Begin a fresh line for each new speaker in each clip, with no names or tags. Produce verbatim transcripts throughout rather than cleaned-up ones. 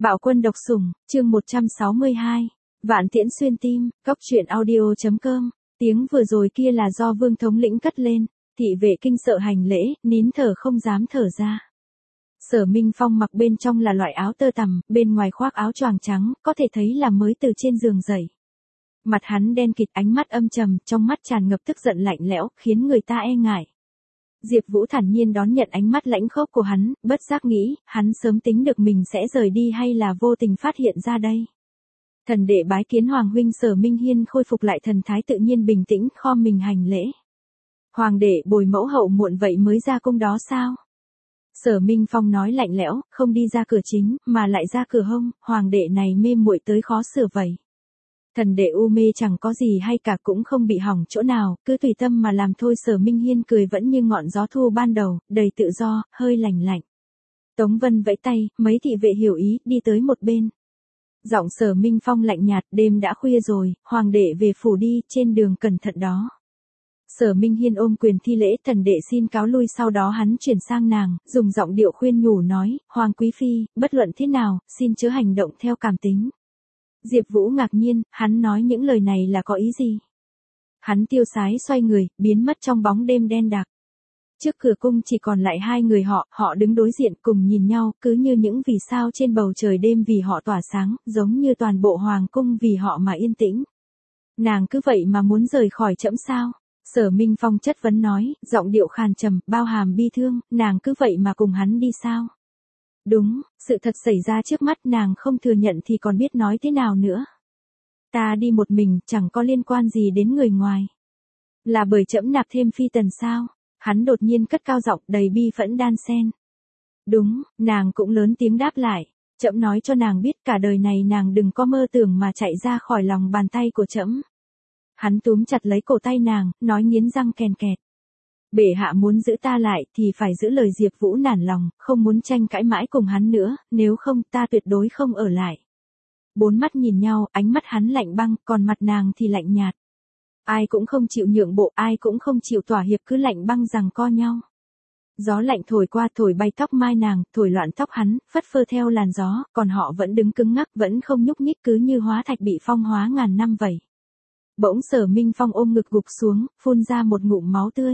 Bạo quân độc sủng, chương một trăm sáu mươi hai. Vạn tiễn xuyên tim, góc truyện audio.com. Tiếng vừa rồi kia là do Vương thống lĩnh cất lên, thị vệ kinh sợ hành lễ, nín thở không dám thở ra. Sở Minh Phong mặc bên trong là loại áo tơ tằm, bên ngoài khoác áo choàng trắng, có thể thấy là mới từ trên giường dậy. Mặt hắn đen kịt, ánh mắt âm trầm, trong mắt tràn ngập tức giận lạnh lẽo, khiến người ta e ngại. Diệp Vũ thản nhiên đón nhận ánh mắt lãnh khốc của hắn, bất giác nghĩ, hắn sớm tính được mình sẽ rời đi hay là vô tình phát hiện ra đây. Thần đệ bái kiến Hoàng huynh. Sở Minh Hiên khôi phục lại thần thái tự nhiên bình tĩnh, khom mình hành lễ. Hoàng đệ bồi mẫu hậu muộn vậy mới ra cung đó sao? Sở Minh Phong nói lạnh lẽo, không đi ra cửa chính, mà lại ra cửa hông, hoàng đệ này mê muội tới khó sửa vậy. Thần đệ u mê chẳng có gì hay cả, cũng không bị hỏng chỗ nào, cứ tùy tâm mà làm thôi. Sở Minh Hiên cười vẫn như ngọn gió thu ban đầu, đầy tự do, hơi lành lạnh. Tống Vân vẫy tay, mấy thị vệ hiểu ý, đi tới một bên. Giọng Sở Minh Phong lạnh nhạt, đêm đã khuya rồi, hoàng đệ về phủ đi, trên đường cẩn thận đó. Sở Minh Hiên ôm quyền thi lễ, thần đệ xin cáo lui. Sau đó hắn chuyển sang nàng, dùng giọng điệu khuyên nhủ nói, Hoàng quý phi, bất luận thế nào, xin chớ hành động theo cảm tính. Diệp Vũ ngạc nhiên, hắn nói những lời này là có ý gì? Hắn tiêu sái xoay người, biến mất trong bóng đêm đen đặc. Trước cửa cung chỉ còn lại hai người họ, họ đứng đối diện cùng nhìn nhau, cứ như những vì sao trên bầu trời đêm vì họ tỏa sáng, giống như toàn bộ hoàng cung vì họ mà yên tĩnh. Nàng cứ vậy mà muốn rời khỏi trẫm sao? Sở Minh Phong chất vấn nói, giọng điệu khàn trầm, bao hàm bi thương, nàng cứ vậy mà cùng hắn đi sao? Đúng, sự thật xảy ra trước mắt, nàng không thừa nhận thì còn biết nói thế nào nữa. Ta đi một mình, chẳng có liên quan gì đến người ngoài. Là bởi trẫm nạp thêm phi tần sao? Hắn đột nhiên cất cao giọng, đầy bi phẫn đan xen. Đúng, nàng cũng lớn tiếng đáp lại, trẫm nói cho nàng biết cả đời này nàng đừng có mơ tưởng mà chạy ra khỏi lòng bàn tay của trẫm. Hắn túm chặt lấy cổ tay nàng, nói nghiến răng kèn kẹt. Bệ hạ muốn giữ ta lại thì phải giữ lời. Diệp Vũ nản lòng, không muốn tranh cãi mãi cùng hắn nữa, nếu không ta tuyệt đối không ở lại. Bốn mắt nhìn nhau, ánh mắt hắn lạnh băng, còn mặt nàng thì lạnh nhạt. Ai cũng không chịu nhượng bộ, ai cũng không chịu thỏa hiệp, cứ lạnh băng giằng co nhau. Gió lạnh thổi qua, thổi bay tóc mai nàng, thổi loạn tóc hắn, phất phơ theo làn gió, còn họ vẫn đứng cứng ngắc, vẫn không nhúc nhích, cứ như hóa thạch bị phong hóa ngàn năm vậy. Bỗng Sở Minh Phong ôm ngực gục xuống, phun ra một ngụm máu tươi.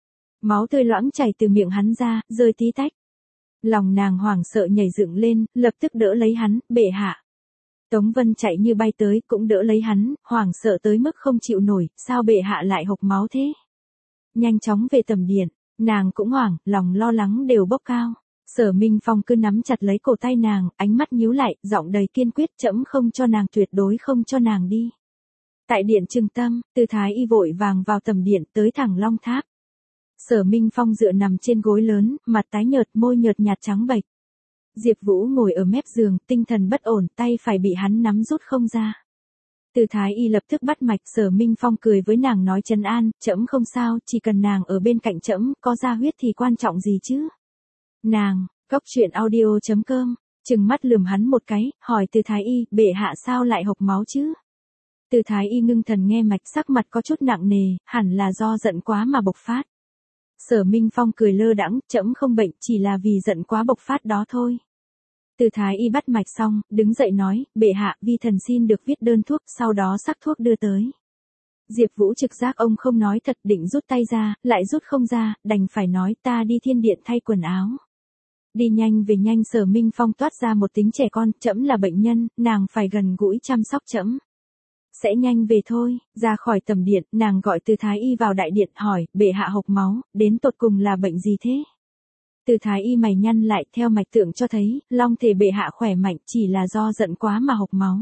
Máu tươi loãng chảy từ miệng hắn ra, rơi tí tách. Lòng nàng hoảng sợ nhảy dựng lên, lập tức đỡ lấy hắn, bệ hạ. Tống Vân chạy như bay tới, cũng đỡ lấy hắn, hoảng sợ tới mức không chịu nổi, sao bệ hạ lại hộc máu thế? Nhanh chóng về tầm điện, nàng cũng hoảng, lòng lo lắng đều bốc cao. Sở Minh Phong cứ nắm chặt lấy cổ tay nàng, ánh mắt nhíu lại, giọng đầy kiên quyết, trẫm không cho nàng, tuyệt đối không cho nàng đi. Tại điện Trừng Tâm, Từ Thái Y vội vàng vào tầm điện, tới thẳng Long Tháp. Sở Minh Phong dựa nằm trên gối lớn, mặt tái nhợt, môi nhợt nhạt trắng bệch. Diệp Vũ ngồi ở mép giường, tinh thần bất ổn, tay phải bị hắn nắm rút không ra. Từ Thái Y lập tức bắt mạch. Sở Minh Phong cười với nàng nói trấn an, trẫm không sao, chỉ cần nàng ở bên cạnh trẫm, có ra huyết thì quan trọng gì chứ? Nàng, góc truyện audio.com, trừng mắt lườm hắn một cái, hỏi Từ Thái Y, bệ hạ sao lại hộc máu chứ? Từ Thái Y ngưng thần nghe mạch, sắc mặt có chút nặng nề, hẳn là do giận quá mà bộc phát. Sở Minh Phong cười lơ đãng, trẫm không bệnh, chỉ là vì giận quá bộc phát đó thôi. Từ Thái Y bắt mạch xong, đứng dậy nói, bệ hạ, vi thần xin được viết đơn thuốc, sau đó sắc thuốc đưa tới. Diệp Vũ trực giác ông không nói thật, định rút tay ra, lại rút không ra, đành phải nói, ta đi thiên điện thay quần áo. Đi nhanh về nhanh. Sở Minh Phong toát ra một tính trẻ con, trẫm là bệnh nhân, nàng phải gần gũi chăm sóc trẫm. Sẽ nhanh về thôi. Ra khỏi tầm điện, nàng gọi Từ Thái Y vào đại điện, hỏi, bệ hạ hộc máu, đến tột cùng là bệnh gì thế? Từ Thái Y mày nhăn lại, theo mạch tượng cho thấy, long thể bệ hạ khỏe mạnh, chỉ là do giận quá mà hộc máu.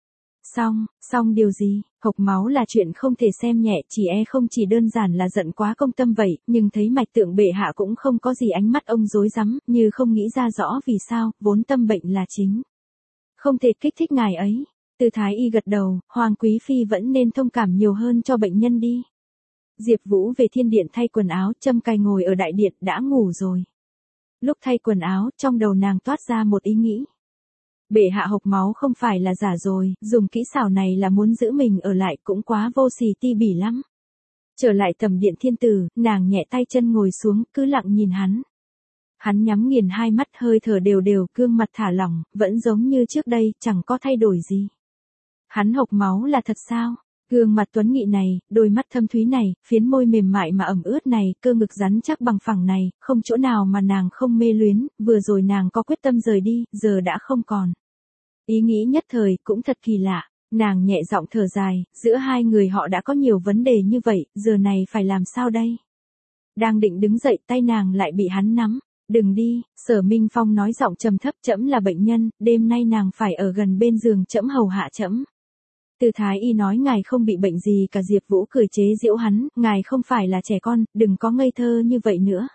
Xong, xong điều gì? Hộc máu là chuyện không thể xem nhẹ, chỉ e không chỉ đơn giản là giận quá công tâm vậy, nhưng thấy mạch tượng bệ hạ cũng không có gì. Ánh mắt ông rối rắm, như không nghĩ ra rõ vì sao, vốn tâm bệnh là chính. Không thể kích thích ngài ấy. Từ Thái Y gật đầu, Hoàng quý phi vẫn nên thông cảm nhiều hơn cho bệnh nhân đi. Diệp Vũ về thiên điện thay quần áo, Trâm Cài ngồi ở đại điện, đã ngủ rồi. Lúc thay quần áo, trong đầu nàng toát ra một ý nghĩ. Bệ hạ hộc máu không phải là giả rồi, dùng kỹ xảo này là muốn giữ mình ở lại, cũng quá vô sỉ ti bỉ lắm. Trở lại tầm điện thiên tử, nàng nhẹ tay chân ngồi xuống, cứ lặng nhìn hắn. Hắn nhắm nghiền hai mắt, hơi thở đều đều, gương mặt thả lỏng, vẫn giống như trước đây, chẳng có thay đổi gì. Hắn hộc máu là thật sao? Gương mặt tuấn nghị này, đôi mắt thâm thúy này, phiến môi mềm mại mà ẩm ướt này, cơ ngực rắn chắc bằng phẳng này, không chỗ nào mà nàng không mê luyến, vừa rồi nàng có quyết tâm rời đi, giờ đã không còn. Ý nghĩ nhất thời, cũng thật kỳ lạ, nàng nhẹ giọng thở dài, giữa hai người họ đã có nhiều vấn đề như vậy, giờ này phải làm sao đây? Đang định đứng dậy, tay nàng lại bị hắn nắm. Đừng đi, Sở Minh Phong nói giọng trầm thấp, trẫm là bệnh nhân, đêm nay nàng phải ở gần bên giường trẫm hầu hạ trẫm. Từ Thái Y nói ngài không bị bệnh gì cả. Diệp Vũ cười chế giễu hắn, ngài không phải là trẻ con, đừng có ngây thơ như vậy nữa.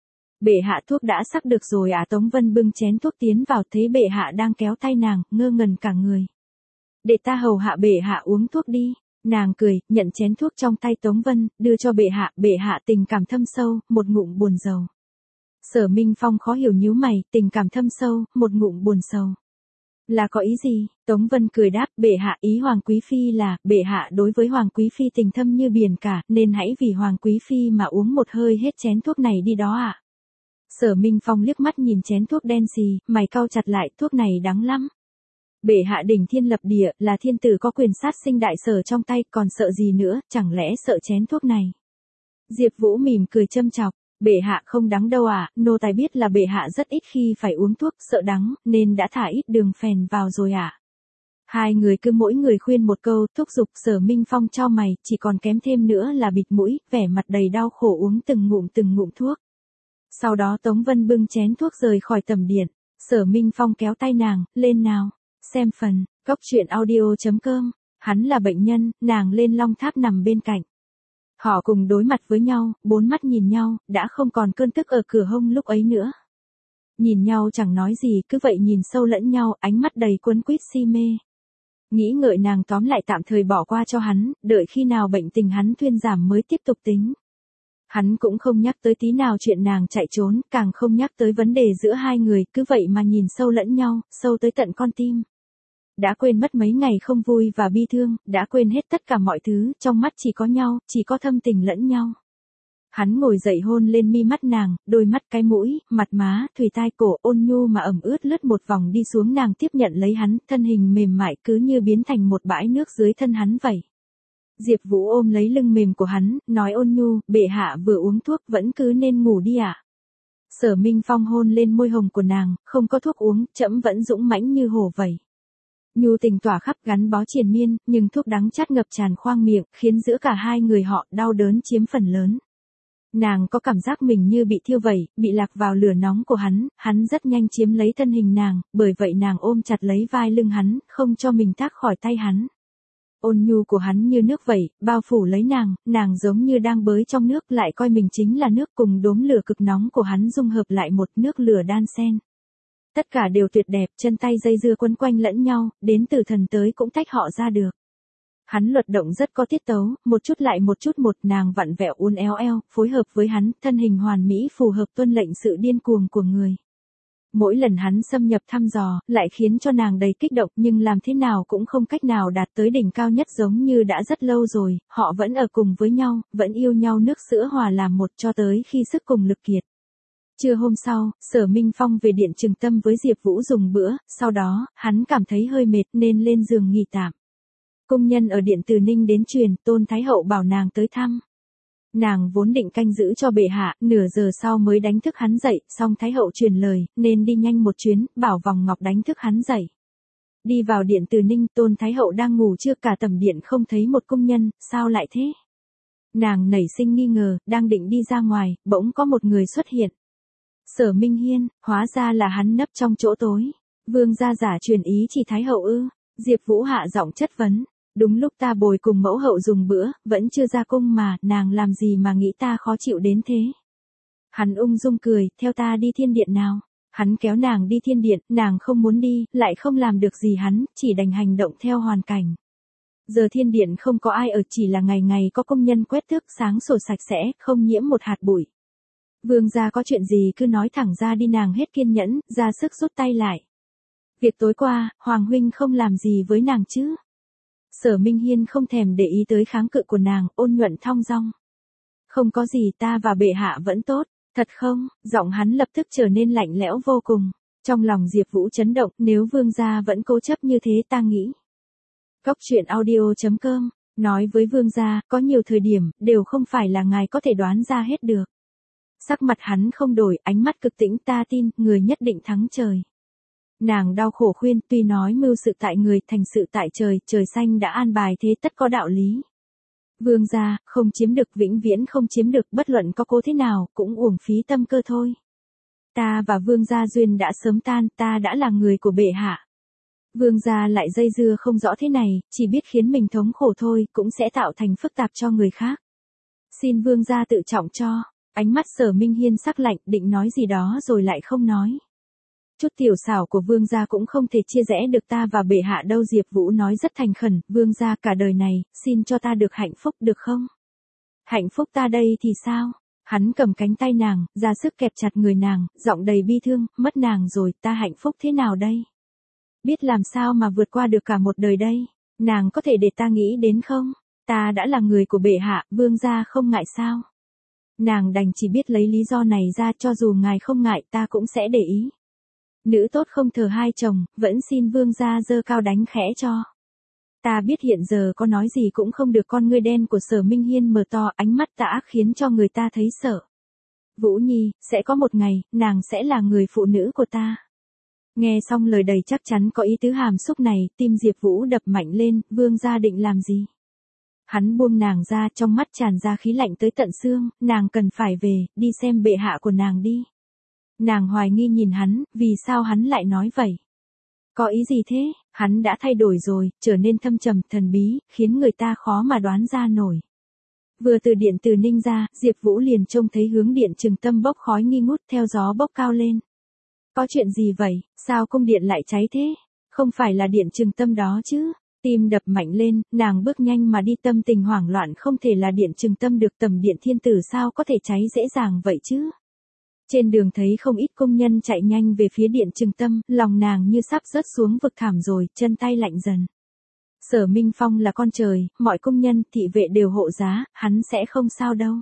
Bệ hạ thuốc đã sắc được rồi à? Tống Vân bưng chén thuốc tiến vào, thấy bệ hạ đang kéo tay nàng, ngơ ngẩn cả người. Để ta hầu hạ bệ hạ uống thuốc đi. Nàng cười, nhận chén thuốc trong tay Tống Vân, đưa cho bệ hạ, bệ hạ tình cảm thâm sâu, một ngụm buồn rầu. Sở Minh Phong khó hiểu nhíu mày, tình cảm thâm sâu, một ngụm buồn sầu. Là có ý gì? Tống Vân cười đáp, bệ hạ, ý Hoàng Quý Phi là, bệ hạ đối với Hoàng Quý Phi tình thâm như biển cả, nên hãy vì Hoàng Quý Phi mà uống một hơi hết chén thuốc này đi đó ạ. À? Sở Minh Phong liếc mắt nhìn chén thuốc đen xì, mày cau chặt lại, thuốc này đắng lắm. Bệ hạ đỉnh thiên lập địa, là thiên tử có quyền sát sinh đại sở trong tay, còn sợ gì nữa, chẳng lẽ sợ chén thuốc này? Diệp Vũ mỉm cười châm chọc. Bệ hạ không đắng đâu à, nô tài biết là bệ hạ rất ít khi phải uống thuốc, sợ đắng, nên đã thả ít đường phèn vào rồi à. Hai người cứ mỗi người khuyên một câu, thúc giục. Sở Minh Phong chau mày, chỉ còn kém thêm nữa là bịt mũi, vẻ mặt đầy đau khổ uống từng ngụm từng ngụm thuốc. Sau đó Tống Vân bưng chén thuốc rời khỏi tầm điện, Sở Minh Phong kéo tay nàng, lên nào, xem phần, góc truyện audio chấm com, hắn là bệnh nhân, nàng lên long tháp nằm bên cạnh. Họ cùng đối mặt với nhau, bốn mắt nhìn nhau, đã không còn cơn tức ở cửa hông lúc ấy nữa. Nhìn nhau chẳng nói gì, cứ vậy nhìn sâu lẫn nhau, ánh mắt đầy quấn quýt si mê. Nghĩ ngợi nàng tóm lại tạm thời bỏ qua cho hắn, đợi khi nào bệnh tình hắn thuyên giảm mới tiếp tục tính. Hắn cũng không nhắc tới tí nào chuyện nàng chạy trốn, càng không nhắc tới vấn đề giữa hai người, cứ vậy mà nhìn sâu lẫn nhau, sâu tới tận con tim. Đã quên mất mấy ngày không vui và bi thương, đã quên hết tất cả mọi thứ, trong mắt chỉ có nhau, chỉ có thâm tình lẫn nhau. Hắn ngồi dậy hôn lên mi mắt nàng, đôi mắt, cái mũi, mặt má, thùy tai, cổ, ôn nhu mà ẩm ướt lướt một vòng đi xuống. Nàng tiếp nhận lấy hắn, thân hình mềm mại cứ như biến thành một bãi nước dưới thân hắn vậy. Diệp Vũ ôm lấy lưng mềm của hắn, nói ôn nhu, bệ hạ vừa uống thuốc vẫn cứ nên ngủ đi ạ. À? Sở Minh Phong hôn lên môi hồng của nàng, không có thuốc uống, trẫm vẫn dũng mãnh như hổ vậy. Nhu tình tỏa khắp gắn bó triền miên, nhưng thuốc đắng chát ngập tràn khoang miệng, khiến giữa cả hai người họ đau đớn chiếm phần lớn. Nàng có cảm giác mình như bị thiêu vẩy, bị lạc vào lửa nóng của hắn, hắn rất nhanh chiếm lấy thân hình nàng, bởi vậy nàng ôm chặt lấy vai lưng hắn, không cho mình thoát khỏi tay hắn. Ôn nhu của hắn như nước vậy, bao phủ lấy nàng, nàng giống như đang bơi trong nước, lại coi mình chính là nước, cùng đốm lửa cực nóng của hắn dung hợp lại một nước lửa đan xen. Tất cả đều tuyệt đẹp, chân tay dây dưa quấn quanh lẫn nhau, đến từ thần tới cũng tách họ ra được. Hắn luật động rất có tiết tấu, một chút lại một chút một, nàng vặn vẹo uốn éo eo, phối hợp với hắn, thân hình hoàn mỹ phù hợp tuân lệnh sự điên cuồng của người. Mỗi lần hắn xâm nhập thăm dò, lại khiến cho nàng đầy kích động, nhưng làm thế nào cũng không cách nào đạt tới đỉnh cao nhất, giống như đã rất lâu rồi, họ vẫn ở cùng với nhau, vẫn yêu nhau, nước sữa hòa làm một cho tới khi sức cùng lực kiệt. Trưa hôm sau, Sở Minh Phong về điện Trường Tâm với Diệp Vũ dùng bữa, sau đó, hắn cảm thấy hơi mệt nên lên giường nghỉ tạm. Công nhân ở điện Từ Ninh đến truyền, Tôn Thái Hậu bảo nàng tới thăm. Nàng vốn định canh giữ cho bệ hạ, nửa giờ sau mới đánh thức hắn dậy, song Thái Hậu truyền lời, nên đi nhanh một chuyến, bảo Vòng Ngọc đánh thức hắn dậy. Đi vào điện Từ Ninh, Tôn Thái Hậu đang ngủ chưa, cả tầm điện không thấy một công nhân, sao lại thế? Nàng nảy sinh nghi ngờ, đang định đi ra ngoài, bỗng có một người xuất hiện. Sở Minh Hiên, hóa ra là hắn nấp trong chỗ tối. Vương gia giả truyền ý chỉ Thái Hậu ư? Diệp Vũ hạ giọng chất vấn. Đúng lúc ta bồi cùng mẫu hậu dùng bữa, vẫn chưa ra cung mà, nàng làm gì mà nghĩ ta khó chịu đến thế? Hắn ung dung cười, theo ta đi thiên điện nào. Hắn kéo nàng đi thiên điện, nàng không muốn đi, lại không làm được gì hắn, chỉ đành hành động theo hoàn cảnh. Giờ thiên điện không có ai ở, chỉ là ngày ngày có công nhân quét tước sáng sủa sạch sẽ, không nhiễm một hạt bụi. Vương gia có chuyện gì cứ nói thẳng ra đi, nàng hết kiên nhẫn, ra sức rút tay lại. Việc tối qua, Hoàng huynh không làm gì với nàng chứ? Sở Minh Hiên không thèm để ý tới kháng cự của nàng, ôn nhuận thong dong. Không có gì, ta và bệ hạ vẫn tốt. Thật không? Giọng hắn lập tức trở nên lạnh lẽo vô cùng. Trong lòng Diệp Vũ chấn động, nếu Vương gia vẫn cố chấp như thế ta nghĩ. Góc truyện audio chấm com, nói với Vương gia, có nhiều thời điểm, đều không phải là ngài có thể đoán ra hết được. Sắc mặt hắn không đổi, ánh mắt cực tĩnh, ta tin, người nhất định thắng trời. Nàng đau khổ khuyên, tuy nói mưu sự tại người, thành sự tại trời, trời xanh đã an bài thế tất có đạo lý. Vương gia, không chiếm được vĩnh viễn không chiếm được, bất luận có cố thế nào, cũng uổng phí tâm cơ thôi. Ta và Vương gia duyên đã sớm tan, ta đã là người của bệ hạ. Vương gia lại dây dưa không rõ thế này, chỉ biết khiến mình thống khổ thôi, cũng sẽ tạo thành phức tạp cho người khác. Xin Vương gia tự trọng cho. Ánh mắt Sở Minh Hiên sắc lạnh, định nói gì đó rồi lại không nói. Chút tiểu xảo của Vương gia cũng không thể chia rẽ được ta và bệ hạ đâu. Diệp Vũ nói rất thành khẩn, Vương gia cả đời này, xin cho ta được hạnh phúc được không? Hạnh phúc ta đây thì sao? Hắn cầm cánh tay nàng, ra sức kẹp chặt người nàng, giọng đầy bi thương, mất nàng rồi, ta hạnh phúc thế nào đây? Biết làm sao mà vượt qua được cả một đời đây? Nàng có thể để ta nghĩ đến không? Ta đã là người của bệ hạ, Vương gia không ngại sao? Nàng đành chỉ biết lấy lý do này ra, cho dù ngài không ngại ta cũng sẽ để ý. Nữ tốt không thờ hai chồng, vẫn xin Vương gia giơ cao đánh khẽ cho. Ta biết hiện giờ có nói gì cũng không được. Con ngươi đen của Sở Minh Hiên mở to, ánh mắt tà ác khiến cho người ta thấy sợ. Vũ Nhi, sẽ có một ngày, nàng sẽ là người phụ nữ của ta. Nghe xong lời đầy chắc chắn có ý tứ hàm xúc này, tim Diệp Vũ đập mạnh lên, Vương gia định làm gì? Hắn buông nàng ra, trong mắt tràn ra khí lạnh tới tận xương, nàng cần phải về, đi xem bệ hạ của nàng đi. Nàng hoài nghi nhìn hắn, vì sao hắn lại nói vậy? Có ý gì thế? Hắn đã thay đổi rồi, trở nên thâm trầm, thần bí, khiến người ta khó mà đoán ra nổi. Vừa từ điện Từ Ninh ra, Diệp Vũ liền trông thấy hướng điện Trừng Tâm bốc khói nghi ngút theo gió bốc cao lên. Có chuyện gì vậy? Sao cung điện lại cháy thế? Không phải là điện Trừng Tâm đó chứ? Tim đập mạnh lên, nàng bước nhanh mà đi, tâm tình hoảng loạn, không thể là điện Trừng Tâm được, tầm điện thiên tử sao có thể cháy dễ dàng vậy chứ? Trên đường thấy không ít công nhân chạy nhanh về phía điện Trừng Tâm, lòng nàng như sắp rớt xuống vực thẳm rồi, chân tay lạnh dần. Sở Minh Phong là con trời, mọi công nhân, thị vệ đều hộ giá, hắn sẽ không sao đâu.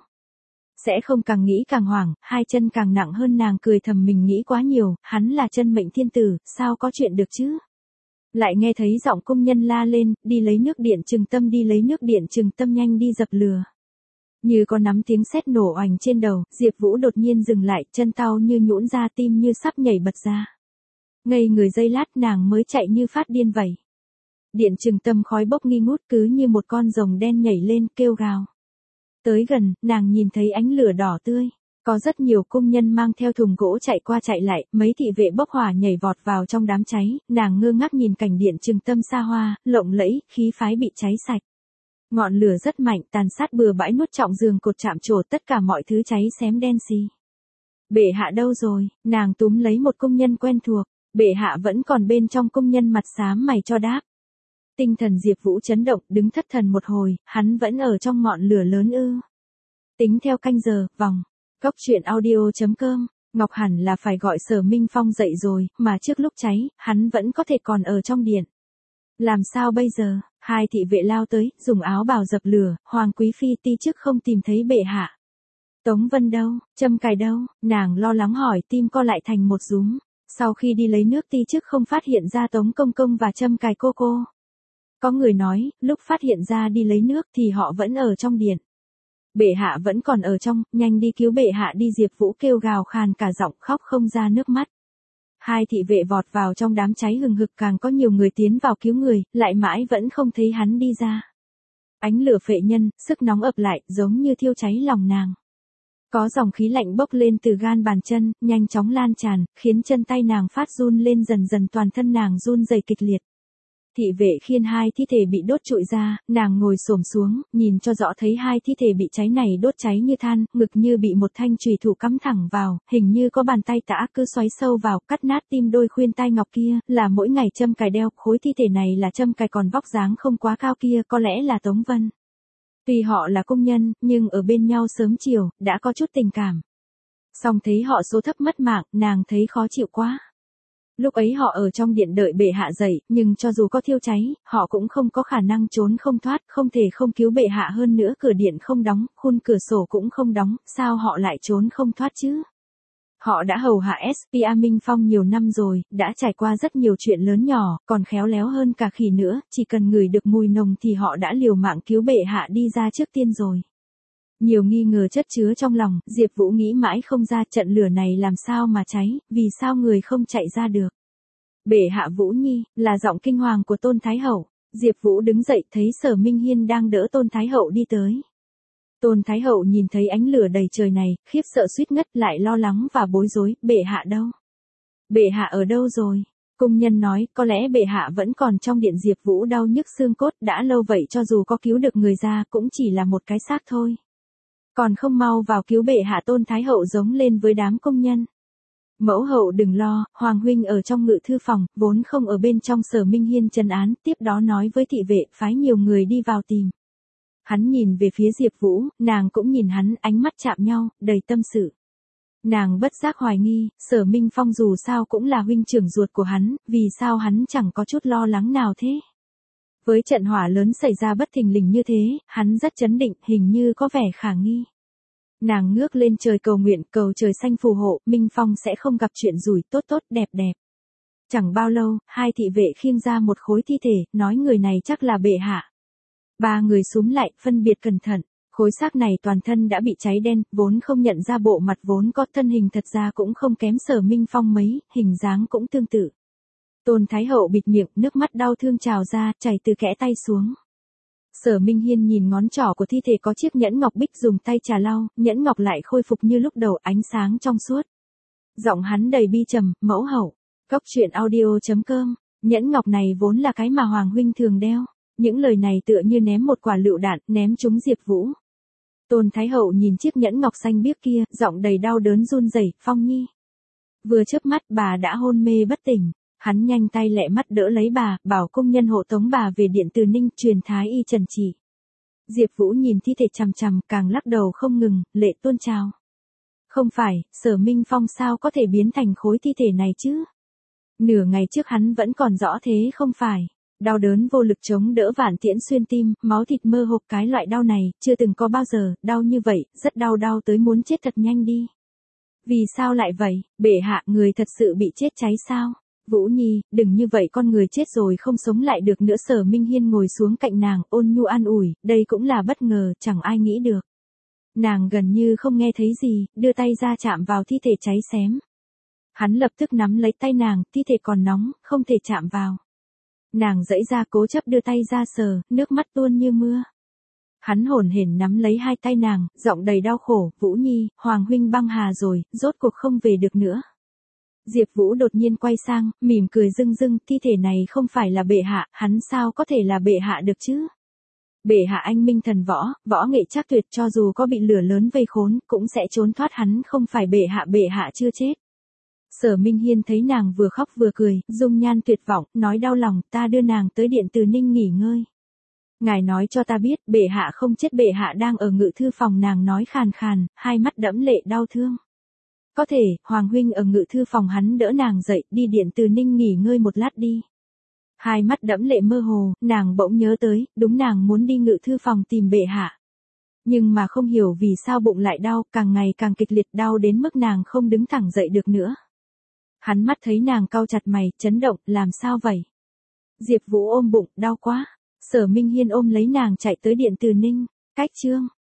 Sẽ không. Càng nghĩ càng hoảng, hai chân càng nặng hơn, nàng cười thầm mình nghĩ quá nhiều, hắn là chân mệnh thiên tử, sao có chuyện được chứ? Lại nghe thấy giọng công nhân la lên, đi lấy nước điện Trừng Tâm, đi lấy nước điện Trừng Tâm, nhanh đi dập lửa. Như có nắm tiếng sét nổ oành trên đầu, Diệp Vũ đột nhiên dừng lại, chân tao như nhũn ra, tim như sắp nhảy bật ra. Ngây người giây lát, nàng mới chạy như phát điên vậy. Điện Trừng Tâm khói bốc nghi ngút, cứ như một con rồng đen nhảy lên, kêu gào. Tới gần, nàng nhìn thấy ánh lửa đỏ tươi. Có rất nhiều công nhân mang theo thùng gỗ chạy qua chạy lại, mấy thị vệ bốc hỏa nhảy vọt vào trong đám cháy, nàng ngơ ngác nhìn cảnh điện Trừng Tâm xa hoa, lộng lẫy, khí phái bị cháy sạch. Ngọn lửa rất mạnh, tàn sát bừa bãi, nuốt trọn giường cột chạm trổ, tất cả mọi thứ cháy xém đen xì. Bệ hạ đâu rồi? Nàng túm lấy một công nhân quen thuộc, bệ hạ vẫn còn bên trong. Công nhân mặt xám mày cho đáp. Tinh thần Diệp Vũ chấn động, đứng thất thần một hồi, hắn vẫn ở trong ngọn lửa lớn ư? Tính theo canh giờ, vòng. Góc truyện audio chấm com, Ngọc hẳn là phải gọi Sở Minh Phong dậy rồi, mà trước lúc cháy, hắn vẫn có thể còn ở trong điện. Làm sao bây giờ? Hai thị vệ lao tới, dùng áo bào dập lửa, Hoàng quý phi ti chức không tìm thấy bệ hạ. Tống Vân đâu? Châm cài đâu? Nàng lo lắng hỏi, tim co lại thành một rúm. Sau khi đi lấy nước ti chức không phát hiện ra Tống công công và châm cài cô cô. Có người nói, lúc phát hiện ra đi lấy nước thì họ vẫn ở trong điện. Bệ hạ vẫn còn ở trong, nhanh đi cứu bệ hạ đi. Diệp Vũ kêu gào khàn cả giọng, khóc không ra nước mắt. Hai thị vệ vọt vào trong đám cháy hừng hực, càng có nhiều người tiến vào cứu người, lại mãi vẫn không thấy hắn đi ra. Ánh lửa phệ nhân, sức nóng ập lại, giống như thiêu cháy lòng nàng. Có dòng khí lạnh bốc lên từ gan bàn chân, nhanh chóng lan tràn, khiến chân tay nàng phát run lên, dần dần toàn thân nàng run rẩy kịch liệt. Thị vệ khiêng hai thi thể bị đốt trụi ra, nàng ngồi xổm xuống, nhìn cho rõ thấy hai thi thể bị cháy này đốt cháy như than, ngực như bị một thanh chùy thủ cắm thẳng vào, hình như có bàn tay tà ác cứ xoáy sâu vào, cắt nát tim đôi khuyên tai ngọc kia, là mỗi ngày châm cài đeo, khối thi thể này là châm cài, còn vóc dáng không quá cao kia, có lẽ là Tống Vân. Tuy họ là công nhân, nhưng ở bên nhau sớm chiều, đã có chút tình cảm. Song thấy họ số thấp mất mạng, nàng thấy khó chịu quá. Lúc ấy họ ở trong điện đợi bệ hạ dậy, nhưng cho dù có thiêu cháy, họ cũng không có khả năng trốn không thoát, không thể không cứu bệ hạ, hơn nữa cửa điện không đóng, khung cửa sổ cũng không đóng, sao họ lại trốn không thoát chứ? Họ đã hầu hạ ét pê a Minh Phong nhiều năm rồi, đã trải qua rất nhiều chuyện lớn nhỏ, còn khéo léo hơn cả khỉ nữa, chỉ cần ngửi được mùi nồng thì họ đã liều mạng cứu bệ hạ đi ra trước tiên rồi. Nhiều nghi ngờ chất chứa trong lòng, Diệp Vũ nghĩ mãi không ra trận lửa này làm sao mà cháy, vì sao người không chạy ra được. Bệ hạ Vũ Nhi, là giọng kinh hoàng của Tôn Thái Hậu. Diệp Vũ đứng dậy thấy Sở Minh Hiên đang đỡ Tôn Thái Hậu đi tới. Tôn Thái Hậu nhìn thấy ánh lửa đầy trời này, khiếp sợ suýt ngất, lại lo lắng và bối rối, bệ hạ đâu? Bệ hạ ở đâu rồi? Cung nhân nói, có lẽ bệ hạ vẫn còn trong điện. Diệp Vũ đau nhức xương cốt, đã lâu vậy cho dù có cứu được người ra cũng chỉ là một cái xác thôi. Còn không mau vào cứu bệ hạ. Tôn Thái Hậu giống lên với đám công nhân. Mẫu hậu đừng lo, Hoàng huynh ở trong ngự thư phòng, vốn không ở bên trong. Sở Minh Hiên trấn án, tiếp đó nói với thị vệ, phái nhiều người đi vào tìm. Hắn nhìn về phía Diệp Vũ, nàng cũng nhìn hắn, ánh mắt chạm nhau, đầy tâm sự. Nàng bất giác hoài nghi, Sở Minh Phong dù sao cũng là huynh trưởng ruột của hắn, vì sao hắn chẳng có chút lo lắng nào thế? Với trận hỏa lớn xảy ra bất thình lình như thế, hắn rất trấn định, hình như có vẻ khả nghi. Nàng ngước lên trời cầu nguyện, cầu trời xanh phù hộ, Minh Phong sẽ không gặp chuyện rủi, tốt tốt, đẹp đẹp. Chẳng bao lâu, hai thị vệ khiêng ra một khối thi thể, nói người này chắc là bệ hạ. Ba người xúm lại, phân biệt cẩn thận, khối xác này toàn thân đã bị cháy đen, vốn không nhận ra bộ mặt vốn có thân hình thật ra cũng không kém Sở Minh Phong mấy, hình dáng cũng tương tự. Tôn Thái Hậu bịt miệng, nước mắt đau thương trào ra, chảy từ kẽ tay xuống. Sở Minh Hiên nhìn ngón trỏ của thi thể có chiếc nhẫn ngọc bích, dùng tay trà lau, nhẫn ngọc lại khôi phục như lúc đầu, ánh sáng trong suốt. Giọng hắn đầy bi trầm, mẫu hậu. Cốc truyện audio chấm com, nhẫn ngọc này vốn là cái mà Hoàng huynh thường đeo. Những lời này tựa như ném một quả lựu đạn, ném trúng Diệp Vũ. Tôn Thái Hậu nhìn chiếc nhẫn ngọc xanh biếc kia, giọng đầy đau đớn run rẩy, Phong Nhi. Vừa chớp mắt bà đã hôn mê bất tỉnh. Hắn nhanh tay lẹ mắt đỡ lấy bà, bảo công nhân hộ tống bà về điện Từ Ninh, truyền thái y trần chỉ. Diệp Vũ nhìn thi thể chằm chằm, càng lắc đầu không ngừng, lệ tuôn trào. Không phải, Sở Minh Phong sao có thể biến thành khối thi thể này chứ? Nửa ngày trước hắn vẫn còn rõ thế không phải. Đau đớn vô lực chống đỡ Vạn Tiễn xuyên tim, máu thịt mơ hộc, cái loại đau này, chưa từng có bao giờ, đau như vậy, rất đau, đau tới muốn chết thật nhanh đi. Vì sao lại vậy, bệ hạ, người thật sự bị chết cháy sao? Vũ Nhi, đừng như vậy, con người chết rồi không sống lại được nữa. Sở Minh Hiên ngồi xuống cạnh nàng, ôn nhu an ủi, đây cũng là bất ngờ, chẳng ai nghĩ được. Nàng gần như không nghe thấy gì, đưa tay ra chạm vào thi thể cháy xém. Hắn lập tức nắm lấy tay nàng, thi thể còn nóng, không thể chạm vào. Nàng giãy ra cố chấp đưa tay ra sờ, nước mắt tuôn như mưa. Hắn hổn hển nắm lấy hai tay nàng, giọng đầy đau khổ, Vũ Nhi, Hoàng huynh băng hà rồi, rốt cuộc không về được nữa. Diệp Vũ đột nhiên quay sang, mỉm cười rưng rưng, thi thể này không phải là bệ hạ, hắn sao có thể là bệ hạ được chứ? Bệ hạ anh minh thần võ, võ nghệ chắc tuyệt, cho dù có bị lửa lớn vây khốn, cũng sẽ trốn thoát, hắn không phải bệ hạ, bệ hạ chưa chết. Sở Minh Hiên thấy nàng vừa khóc vừa cười, dung nhan tuyệt vọng, nói đau lòng, ta đưa nàng tới điện Từ Ninh nghỉ ngơi. Ngài nói cho ta biết, bệ hạ không chết, bệ hạ đang ở ngự thư phòng. Nàng nói khàn khàn, hai mắt đẫm lệ đau thương. Có thể, Hoàng huynh ở ngự thư phòng. Hắn đỡ nàng dậy, đi điện Từ Ninh nghỉ ngơi một lát đi. Hai mắt đẫm lệ mơ hồ, nàng bỗng nhớ tới, đúng nàng muốn đi ngự thư phòng tìm bệ hạ. Nhưng mà không hiểu vì sao bụng lại đau, càng ngày càng kịch liệt, đau đến mức nàng không đứng thẳng dậy được nữa. Hắn mắt thấy nàng cau chặt mày, chấn động, làm sao vậy? Diệp Vũ ôm bụng, đau quá. Sở Minh Hiên ôm lấy nàng chạy tới điện Từ Ninh. Cách chương